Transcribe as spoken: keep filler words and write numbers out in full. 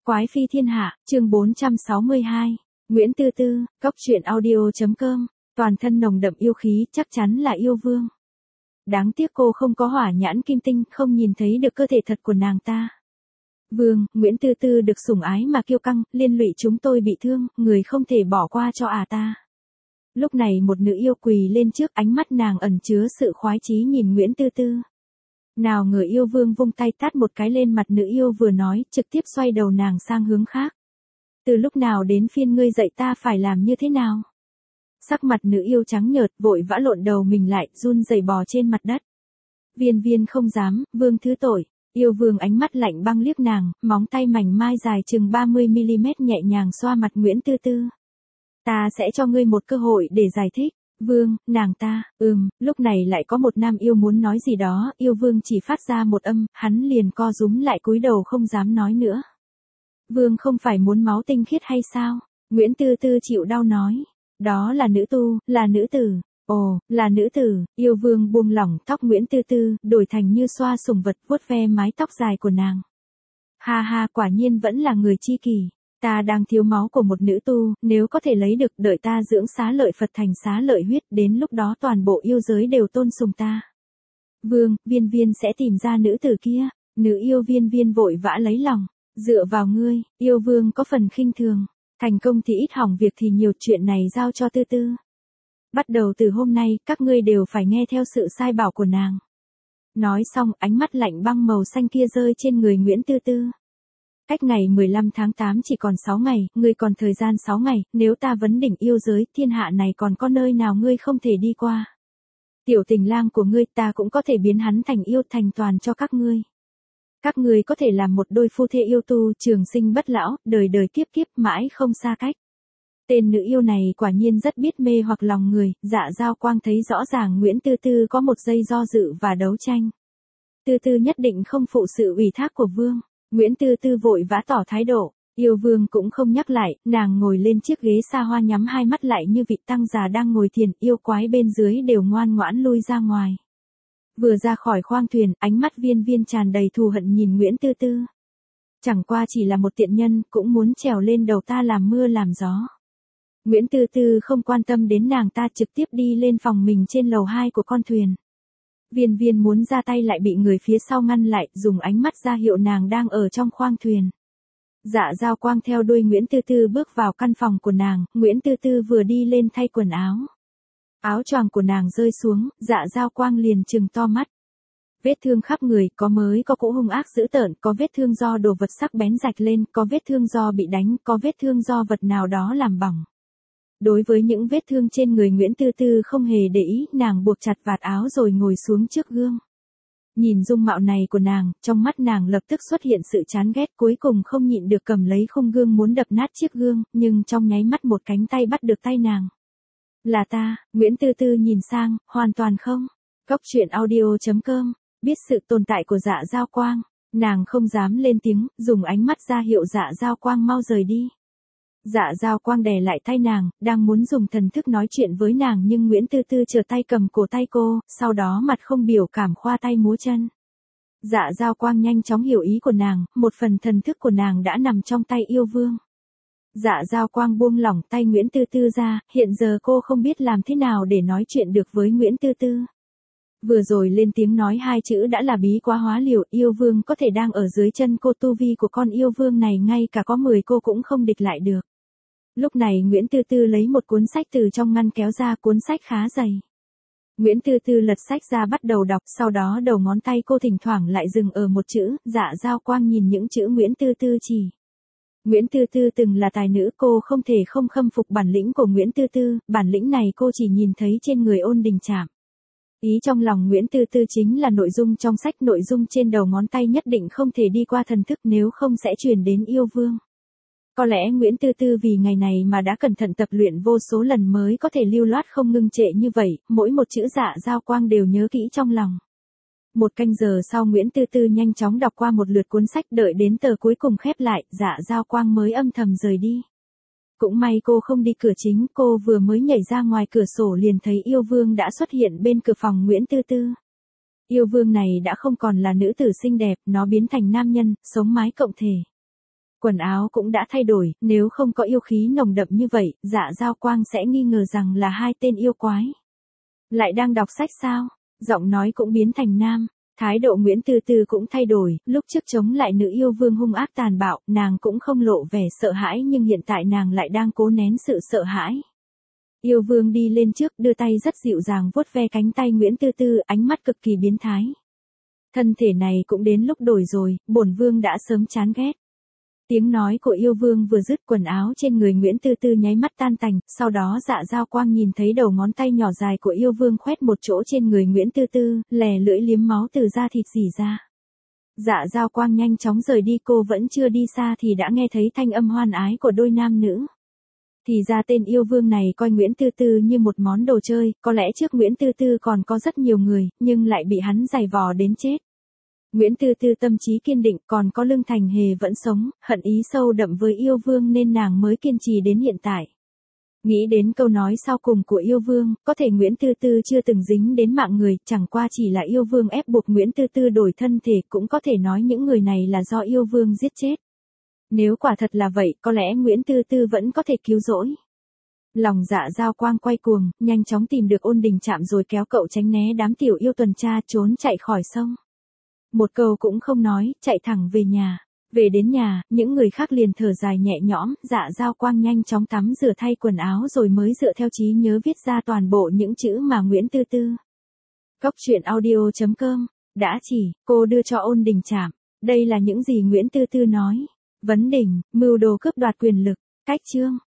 Quái phi thiên hạ, chương bốn trăm sáu mươi hai. Nguyễn Tư Tư, cốc truyện audio.com, toàn thân nồng đậm yêu khí, chắc chắn là yêu vương. Đáng tiếc cô không có hỏa nhãn kim tinh, không nhìn thấy được cơ thể thật của nàng ta. Vương, Nguyễn Tư Tư được sủng ái mà kiêu căng, liên lụy chúng tôi bị thương, người không thể bỏ qua cho à ta. Lúc này một nữ yêu quỳ lên trước, ánh mắt nàng ẩn chứa sự khoái chí nhìn Nguyễn Tư Tư. Nào ngờ yêu vương vung tay tát một cái lên mặt nữ yêu vừa nói, trực tiếp xoay đầu nàng sang hướng khác. Từ lúc nào đến phiên ngươi dạy ta phải làm như thế nào? Sắc mặt nữ yêu trắng nhợt, vội vã lộn đầu mình lại, run rẩy bò trên mặt đất. Viên viên không dám, vương thứ tội. Yêu vương ánh mắt lạnh băng liếc nàng, móng tay mảnh mai dài chừng ba mươi mi li mét nhẹ nhàng xoa mặt Nguyễn Tư Tư. Ta sẽ cho ngươi một cơ hội để giải thích. Vương, nàng ta, ừm, lúc này lại có một nam yêu muốn nói gì đó, yêu vương chỉ phát ra một âm, hắn liền co rúm lại cúi đầu không dám nói nữa. Vương không phải muốn máu tinh khiết hay sao? Nguyễn Tư Tư chịu đau nói. Đó là nữ tu, là nữ tử. Ồ, là nữ tử, yêu vương buông lỏng tóc Nguyễn Tư Tư, đổi thành như xoa sùng vật vuốt ve mái tóc dài của nàng. Ha ha, quả nhiên vẫn là người chi kỷ. Ta đang thiếu máu của một nữ tu, nếu có thể lấy được, đợi ta dưỡng xá lợi Phật thành xá lợi huyết, đến lúc đó toàn bộ yêu giới đều tôn sùng ta. Vương, viên viên sẽ tìm ra nữ tử kia. Nữ yêu viên viên vội vã lấy lòng. Dựa vào ngươi, yêu vương có phần khinh thường. Thành công thì ít, hỏng việc thì nhiều, chuyện này giao cho Tư Tư. Bắt đầu từ hôm nay, các ngươi đều phải nghe theo sự sai bảo của nàng. Nói xong, ánh mắt lạnh băng màu xanh kia rơi trên người Nguyễn Tư Tư. Cách ngày mười lăm tháng tám chỉ còn sáu ngày, ngươi còn thời gian sáu ngày, nếu ta vấn đỉnh yêu giới, thiên hạ này còn có nơi nào ngươi không thể đi qua. Tiểu tình lang của ngươi, ta cũng có thể biến hắn thành yêu, thành toàn cho các ngươi. Các ngươi có thể làm một đôi phu thê yêu tu, trường sinh bất lão, đời đời kiếp kiếp mãi không xa cách. Tên nữ yêu này quả nhiên rất biết mê hoặc lòng người, Dạ Giao Quang thấy rõ ràng Nguyễn Tư Tư có một giây do dự và đấu tranh. Tư Tư nhất định không phụ sự ủy thác của vương. Nguyễn Tư Tư vội vã tỏ thái độ, yêu vương cũng không nhắc lại, nàng ngồi lên chiếc ghế xa hoa nhắm hai mắt lại như vị tăng già đang ngồi thiền, yêu quái bên dưới đều ngoan ngoãn lui ra ngoài. Vừa ra khỏi khoang thuyền, ánh mắt viên viên tràn đầy thù hận nhìn Nguyễn Tư Tư. Chẳng qua chỉ là một tiện nhân, cũng muốn trèo lên đầu ta làm mưa làm gió. Nguyễn Tư Tư không quan tâm đến nàng ta, trực tiếp đi lên phòng mình trên lầu hai của con thuyền. Viên viên muốn ra tay lại bị người phía sau ngăn lại, dùng ánh mắt ra hiệu nàng đang ở trong khoang thuyền. Dạ Giao Quang theo đuôi Nguyễn Tư Tư bước vào căn phòng của nàng, Nguyễn Tư Tư vừa đi lên thay quần áo. Áo choàng của nàng rơi xuống, Dạ Giao Quang liền trừng to mắt. Vết thương khắp người, có mới có cũ hung ác dữ tợn, có vết thương do đồ vật sắc bén rạch lên, có vết thương do bị đánh, có vết thương do vật nào đó làm bỏng. Đối với những vết thương trên người Nguyễn Tư Tư không hề để ý, nàng buộc chặt vạt áo rồi ngồi xuống trước gương. Nhìn dung mạo này của nàng, trong mắt nàng lập tức xuất hiện sự chán ghét, cuối cùng không nhịn được cầm lấy khung gương muốn đập nát chiếc gương, nhưng trong nháy mắt một cánh tay bắt được tay nàng. Là ta, Nguyễn Tư Tư nhìn sang, hoàn toàn không. Cốc truyện audio.com, biết sự tồn tại của Dạ Giao Quang, nàng không dám lên tiếng, dùng ánh mắt ra hiệu Dạ Giao Quang mau rời đi. Dạ Giao Quang đè lại tay nàng, đang muốn dùng thần thức nói chuyện với nàng nhưng Nguyễn Tư Tư trở tay cầm cổ tay cô, sau đó mặt không biểu cảm khoa tay múa chân. Dạ Giao Quang nhanh chóng hiểu ý của nàng, một phần thần thức của nàng đã nằm trong tay yêu vương. Dạ Giao Quang buông lỏng tay Nguyễn Tư Tư ra, hiện giờ cô không biết làm thế nào để nói chuyện được với Nguyễn Tư Tư. Vừa rồi lên tiếng nói hai chữ đã là bí quá hóa liều, yêu vương có thể đang ở dưới chân cô, tu vi của con yêu vương này ngay cả có mười cô cũng không địch lại được. Lúc này Nguyễn Tư Tư lấy một cuốn sách từ trong ngăn kéo ra, cuốn sách khá dày. Nguyễn Tư Tư lật sách ra bắt đầu đọc, sau đó đầu ngón tay cô thỉnh thoảng lại dừng ở một chữ, Dạ Giao Quang nhìn những chữ Nguyễn Tư Tư chỉ. Nguyễn Tư Tư từng là tài nữ, cô không thể không khâm phục bản lĩnh của Nguyễn Tư Tư, bản lĩnh này cô chỉ nhìn thấy trên người Ôn Đình Trạm. Ý trong lòng Nguyễn Tư Tư chính là nội dung trong sách, nội dung trên đầu ngón tay nhất định không thể đi qua thần thức, nếu không sẽ truyền đến yêu vương. Có lẽ Nguyễn Tư Tư vì ngày này mà đã cẩn thận tập luyện vô số lần mới có thể lưu loát không ngưng trệ như vậy, mỗi một chữ Dạ Giao Quang đều nhớ kỹ trong lòng. Một canh giờ sau Nguyễn Tư Tư nhanh chóng đọc qua một lượt cuốn sách, đợi đến tờ cuối cùng khép lại, Dạ Giao Quang mới âm thầm rời đi. Cũng may cô không đi cửa chính, cô vừa mới nhảy ra ngoài cửa sổ liền thấy yêu vương đã xuất hiện bên cửa phòng Nguyễn Tư Tư. Yêu vương này đã không còn là nữ tử xinh đẹp, nó biến thành nam nhân, sống mái cộng thể. Quần áo cũng đã thay đổi, nếu không có yêu khí nồng đậm như vậy, Dạ Giao Quang sẽ nghi ngờ rằng là hai tên yêu quái. Lại đang đọc sách sao? Giọng nói cũng biến thành nam. Thái độ Nguyễn Tư Tư cũng thay đổi, lúc trước chống lại nữ yêu vương hung ác tàn bạo, nàng cũng không lộ vẻ sợ hãi nhưng hiện tại nàng lại đang cố nén sự sợ hãi. Yêu vương đi lên trước đưa tay rất dịu dàng vuốt ve cánh tay Nguyễn Tư Tư, ánh mắt cực kỳ biến thái. Thân thể này cũng đến lúc đổi rồi, bổn vương đã sớm chán ghét. Tiếng nói của yêu vương vừa dứt, quần áo trên người Nguyễn Tư Tư nháy mắt tan tành, sau đó Dạ Giao Quang nhìn thấy đầu ngón tay nhỏ dài của yêu vương khoét một chỗ trên người Nguyễn Tư Tư, lè lưỡi liếm máu từ da thịt rỉ ra. Dạ Giao Quang nhanh chóng rời đi, cô vẫn chưa đi xa thì đã nghe thấy thanh âm hoan ái của đôi nam nữ. Thì ra tên yêu vương này coi Nguyễn Tư Tư như một món đồ chơi, có lẽ trước Nguyễn Tư Tư còn có rất nhiều người, nhưng lại bị hắn giày vò đến chết. Nguyễn Tư Tư tâm trí kiên định, còn có Lương Thành Hề vẫn sống, hận ý sâu đậm với yêu vương nên nàng mới kiên trì đến hiện tại. Nghĩ đến câu nói sau cùng của yêu vương, có thể Nguyễn Tư Tư chưa từng dính đến mạng người, chẳng qua chỉ là yêu vương ép buộc Nguyễn Tư Tư đổi thân thể, cũng có thể nói những người này là do yêu vương giết chết. Nếu quả thật là vậy, có lẽ Nguyễn Tư Tư vẫn có thể cứu rỗi. Lòng Dạ Giao Quang quay cuồng, nhanh chóng tìm được Ôn Đình Trạm rồi kéo cậu tránh né đám tiểu yêu tuần tra, trốn chạy khỏi sông. Một câu cũng không nói, chạy thẳng về nhà. Về đến nhà, những người khác liền thở dài nhẹ nhõm, Dạ Giao Quang nhanh chóng tắm rửa thay quần áo rồi mới dựa theo trí nhớ viết ra toàn bộ những chữ mà Nguyễn Tư Tư. Cốc truyện audio chấm com đã chỉ, cô đưa cho Ôn Đình Trạm. Đây là những gì Nguyễn Tư Tư nói. Vấn đỉnh, mưu đồ cướp đoạt quyền lực, cách chương.